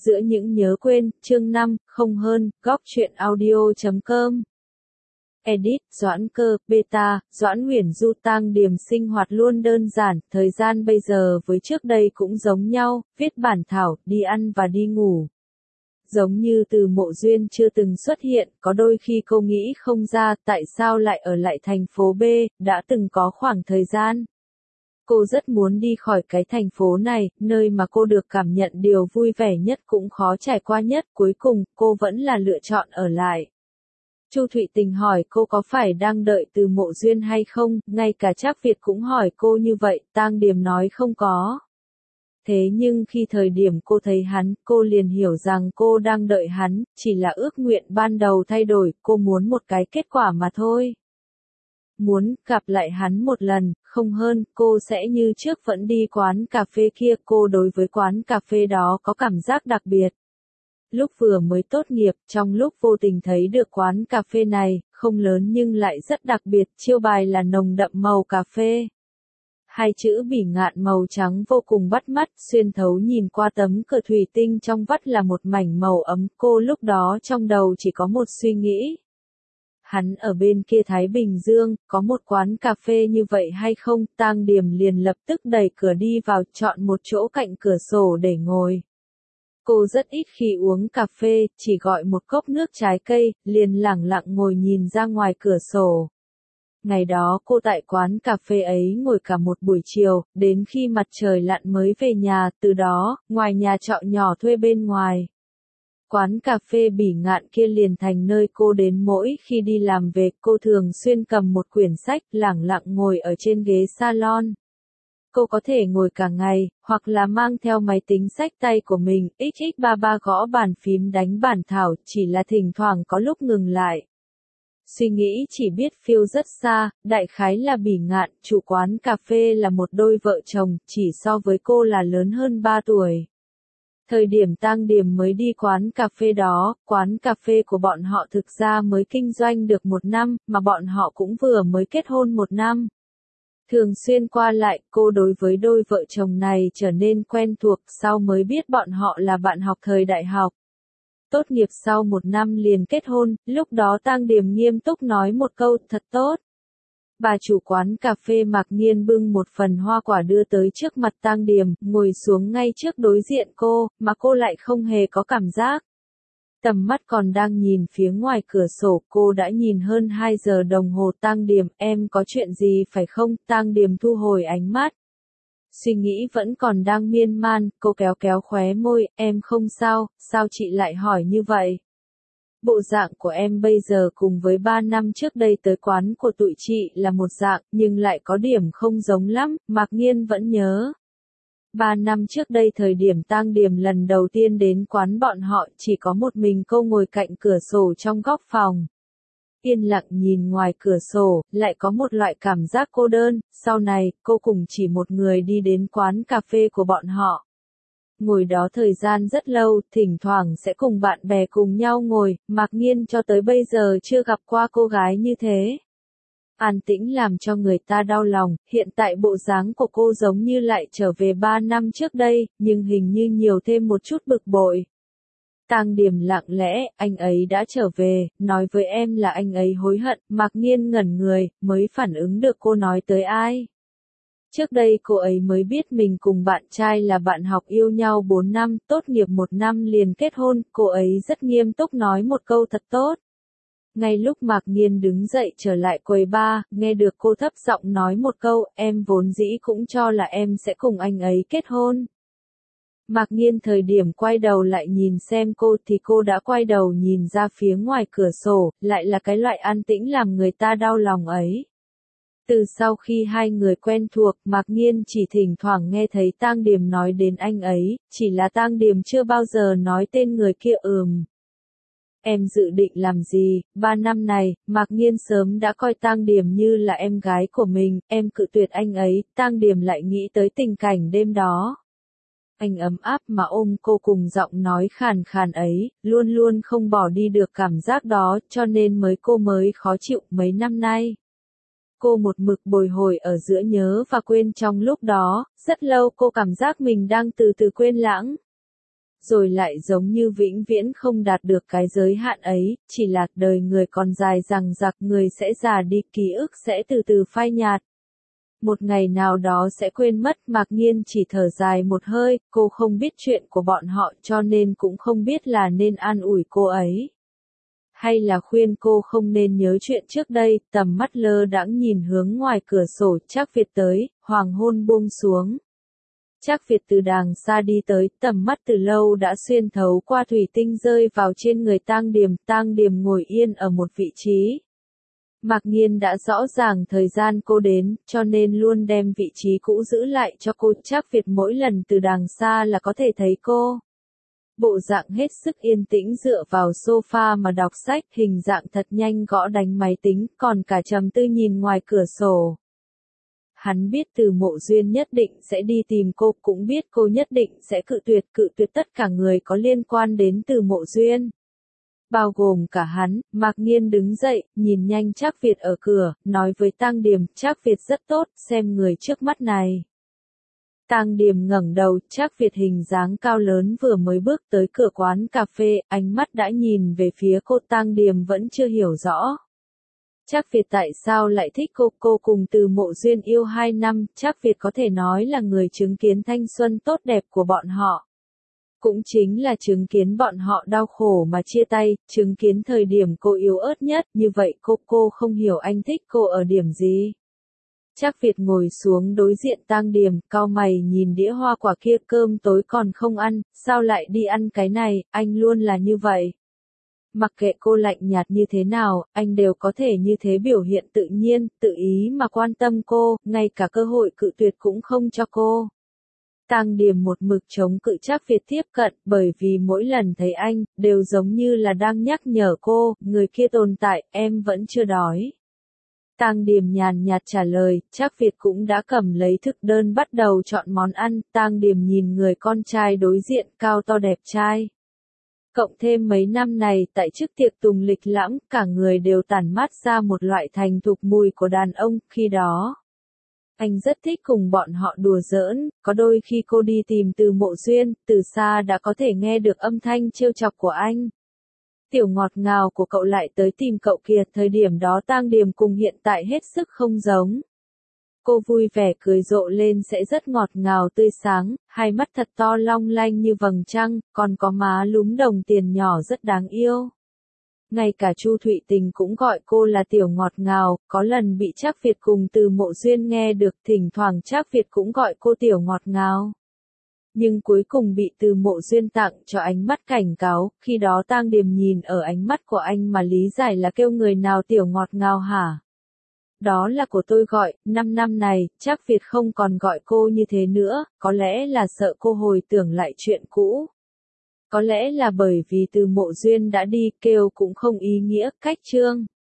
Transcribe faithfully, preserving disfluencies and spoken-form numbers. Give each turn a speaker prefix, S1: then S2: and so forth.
S1: Giữa những nhớ quên, chương năm, không hơn, góc truyện audio chấm com. Edit, Doãn Cơ, Beta, Doãn Uyển Du. Tang Điềm sinh hoạt luôn đơn giản, thời gian bây giờ với trước đây cũng giống nhau, viết bản thảo, đi ăn và đi ngủ. Giống như Từ Mộ Duyên chưa từng xuất hiện, có đôi khi cô nghĩ không ra tại sao lại ở lại thành phố B, đã từng có khoảng thời gian. Cô rất muốn đi khỏi cái thành phố này, nơi mà cô được cảm nhận điều vui vẻ nhất cũng khó trải qua nhất, cuối cùng, cô vẫn là lựa chọn ở lại. Chu Thụy Tình hỏi cô có phải đang đợi Từ Mộ Duyên hay không, ngay cả Trác Việt cũng hỏi cô như vậy, Tang Điềm nói không có. Thế nhưng khi thời điểm cô thấy hắn, cô liền hiểu rằng cô đang đợi hắn, chỉ là ước nguyện ban đầu thay đổi, cô muốn một cái kết quả mà thôi. Muốn gặp lại hắn một lần, không hơn, cô sẽ như trước vẫn đi quán cà phê kia, cô đối với quán cà phê đó có cảm giác đặc biệt. Lúc vừa mới tốt nghiệp, trong lúc vô tình thấy được quán cà phê này, không lớn nhưng lại rất đặc biệt, chiêu bài là nồng đậm màu cà phê. Hai chữ Bỉ Ngạn màu trắng vô cùng bắt mắt, xuyên thấu nhìn qua tấm cửa thủy tinh trong vắt là một mảnh màu ấm, cô lúc đó trong đầu chỉ có một suy nghĩ. Hắn ở bên kia Thái Bình Dương, có một quán cà phê như vậy hay không? Tang Điềm liền lập tức đẩy cửa đi vào, chọn một chỗ cạnh cửa sổ để ngồi. Cô rất ít khi uống cà phê, chỉ gọi một cốc nước trái cây, liền lẳng lặng ngồi nhìn ra ngoài cửa sổ. Ngày đó cô tại quán cà phê ấy ngồi cả một buổi chiều, đến khi mặt trời lặn mới về nhà, từ đó, ngoài nhà trọ nhỏ thuê bên ngoài. Quán cà phê Bỉ Ngạn kia liền thành nơi cô đến mỗi khi đi làm về, cô thường xuyên cầm một quyển sách, lẳng lặng ngồi ở trên ghế salon. Cô có thể ngồi cả ngày, hoặc là mang theo máy tính sách tay của mình, x x ba ba gõ bàn phím đánh bản thảo, chỉ là thỉnh thoảng có lúc ngừng lại. Suy nghĩ chỉ biết phiêu rất xa, đại khái là Bỉ Ngạn, chủ quán cà phê là một đôi vợ chồng, chỉ so với cô là lớn hơn ba tuổi. Thời điểm Tang Điềm mới đi quán cà phê đó, quán cà phê của bọn họ thực ra mới kinh doanh được một năm, mà bọn họ cũng vừa mới kết hôn một năm. Thường xuyên qua lại, cô đối với đôi vợ chồng này trở nên quen thuộc, sau mới biết bọn họ là bạn học thời đại học. Tốt nghiệp sau một năm liền kết hôn, lúc đó Tang Điềm nghiêm túc nói một câu, thật tốt. Bà chủ quán cà phê Mạc Nghiên bưng một phần hoa quả đưa tới trước mặt Tang Điềm, ngồi xuống ngay trước đối diện cô, mà cô lại không hề có cảm giác. Tầm mắt còn đang nhìn phía ngoài cửa sổ, cô đã nhìn hơn hai giờ đồng hồ. Tang Điềm, em có chuyện gì phải không? Tang Điềm thu hồi ánh mắt. Suy nghĩ vẫn còn đang miên man, cô kéo kéo khóe môi, em không sao, sao chị lại hỏi như vậy? Bộ dạng của em bây giờ cùng với ba năm trước đây tới quán của tụi chị là một dạng, nhưng lại có điểm không giống lắm, Mạc Nghiên vẫn nhớ. Ba năm trước đây thời điểm Tang Điềm lần đầu tiên đến quán bọn họ, chỉ có một mình cô ngồi cạnh cửa sổ trong góc phòng. Yên lặng nhìn ngoài cửa sổ, lại có một loại cảm giác cô đơn, sau này, cô cùng chỉ một người đi đến quán cà phê của bọn họ. Ngồi đó thời gian rất lâu, thỉnh thoảng sẽ cùng bạn bè cùng nhau ngồi, Mạc Nghiên cho tới bây giờ chưa gặp qua cô gái như thế. An tĩnh làm cho người ta đau lòng, hiện tại bộ dáng của cô giống như lại trở về ba năm trước đây, nhưng hình như nhiều thêm một chút bực bội. Tang Điềm lặng lẽ, anh ấy đã trở về, nói với em là anh ấy hối hận, Mạc Nghiên ngẩn người, mới phản ứng được cô nói tới ai. Trước đây cô ấy mới biết mình cùng bạn trai là bạn học yêu nhau bốn năm, tốt nghiệp một năm liền kết hôn, cô ấy rất nghiêm túc nói một câu thật tốt. Ngay lúc Mạc Nghiên đứng dậy trở lại quầy bar, nghe được cô thấp giọng nói một câu, em vốn dĩ cũng cho là em sẽ cùng anh ấy kết hôn. Mạc Nghiên thời điểm quay đầu lại nhìn xem cô thì cô đã quay đầu nhìn ra phía ngoài cửa sổ, lại là cái loại an tĩnh làm người ta đau lòng ấy. Từ sau khi hai người quen thuộc, Mạc Nghiên chỉ thỉnh thoảng nghe thấy Tang Điềm nói đến anh ấy, chỉ là Tang Điềm chưa bao giờ nói tên người kia. Ừm. Em dự định làm gì? Ba năm này, Mạc Nghiên sớm đã coi Tang Điềm như là em gái của mình, em cự tuyệt anh ấy, Tang Điềm lại nghĩ tới tình cảnh đêm đó. Anh ấm áp mà ôm cô cùng giọng nói khàn khàn ấy, luôn luôn không bỏ đi được cảm giác đó, cho nên mới cô mới khó chịu mấy năm nay. Cô một mực bồi hồi ở giữa nhớ và quên trong lúc đó, rất lâu cô cảm giác mình đang từ từ quên lãng. rồi lại giống như vĩnh viễn không đạt được cái giới hạn ấy, chỉ là đời người còn dài dằng dặc, người sẽ già đi, ký ức sẽ từ từ phai nhạt. Một ngày nào đó sẽ quên mất. Mạc Nghiên chỉ thở dài một hơi, cô không biết chuyện của bọn họ cho nên cũng không biết là nên an ủi cô ấy, hay là khuyên cô không nên nhớ chuyện trước đây. Tầm mắt lơ đãng nhìn hướng ngoài cửa sổ. Trác Việt tới, hoàng hôn buông xuống. Trác Việt từ đàng xa đi tới, tầm mắt từ lâu đã xuyên thấu qua thủy tinh rơi vào trên người Tang Điềm. Tang Điềm ngồi yên ở một vị trí. Mạc Nghiên đã rõ ràng thời gian cô đến, cho nên luôn đem vị trí cũ giữ lại cho cô. Trác Việt mỗi lần từ đàng xa là có thể thấy cô. Bộ dạng hết sức yên tĩnh dựa vào sofa mà đọc sách, hình dạng thật nhanh gõ đánh máy tính, còn cả trầm tư nhìn ngoài cửa sổ. Hắn biết Từ Mộ Duyên nhất định sẽ đi tìm cô, cũng biết cô nhất định sẽ cự tuyệt, cự tuyệt tất cả người có liên quan đến Từ Mộ Duyên. Bao gồm cả hắn. Mạc Nghiên đứng dậy, nhìn nhanh Trác Việt ở cửa, nói với Tang Điềm, Trác Việt rất tốt, xem người trước mắt này. Tang Điềm ngẩng đầu, Trác Việt hình dáng cao lớn vừa mới bước tới cửa quán cà phê, ánh mắt đã nhìn về phía cô. Tang Điềm vẫn chưa hiểu rõ. Trác Việt tại sao lại thích cô, cô cùng Từ Mộ Duyên yêu hai năm, Trác Việt có thể nói là người chứng kiến thanh xuân tốt đẹp của bọn họ. Cũng chính là chứng kiến bọn họ đau khổ mà chia tay, chứng kiến thời điểm cô yếu ớt nhất, như vậy cô, cô không hiểu anh thích cô ở điểm gì. Trác Việt ngồi xuống đối diện Tang Điềm, cau mày nhìn đĩa hoa quả kia, cơm tối còn không ăn, sao lại đi ăn cái này, anh luôn là như vậy. Mặc kệ cô lạnh nhạt như thế nào, anh đều có thể như thế biểu hiện tự nhiên, tự ý mà quan tâm cô, ngay cả cơ hội cự tuyệt cũng không cho cô. Tang Điềm một mực chống cự Trác Việt tiếp cận, bởi vì mỗi lần thấy anh, đều giống như là đang nhắc nhở cô, người kia tồn tại, em vẫn chưa đói. Tang Điềm nhàn nhạt trả lời. Trác Việt cũng đã cầm lấy thực đơn bắt đầu chọn món ăn. Tang Điềm nhìn người con trai đối diện, cao to đẹp trai. Cộng thêm mấy năm này, tại trước tiệc tùng lịch lãm, cả người đều tản mát ra một loại thành thục mùi của đàn ông, khi đó. Anh rất thích cùng bọn họ đùa giỡn, có đôi khi cô đi tìm Từ Mộ Duyên, từ xa đã có thể nghe được âm thanh trêu chọc của anh. Tiểu ngọt ngào của cậu lại tới tìm cậu kìa, thời điểm đó Tang Điềm cùng hiện tại hết sức không giống. Cô vui vẻ cười rộ lên sẽ rất ngọt ngào tươi sáng, hai mắt thật to long lanh như vầng trăng, còn có má lúm đồng tiền nhỏ rất đáng yêu. Ngay cả Chu Thụy Tình cũng gọi cô là tiểu ngọt ngào, có lần bị Trác Việt cùng Từ Mộ Duyên nghe được, thỉnh thoảng Trác Việt cũng gọi cô tiểu ngọt ngào. Nhưng cuối cùng bị Từ Mộ Duyên tặng cho ánh mắt cảnh cáo, khi đó Tang Điềm nhìn ở ánh mắt của anh mà lý giải là kêu người nào tiểu ngọt ngào hả? Đó là của tôi gọi. Năm năm này, Trác Việt không còn gọi cô như thế nữa, có lẽ là sợ cô hồi tưởng lại chuyện cũ. Có lẽ là bởi vì Từ Mộ Duyên đã đi, kêu cũng không ý nghĩa. Cách chương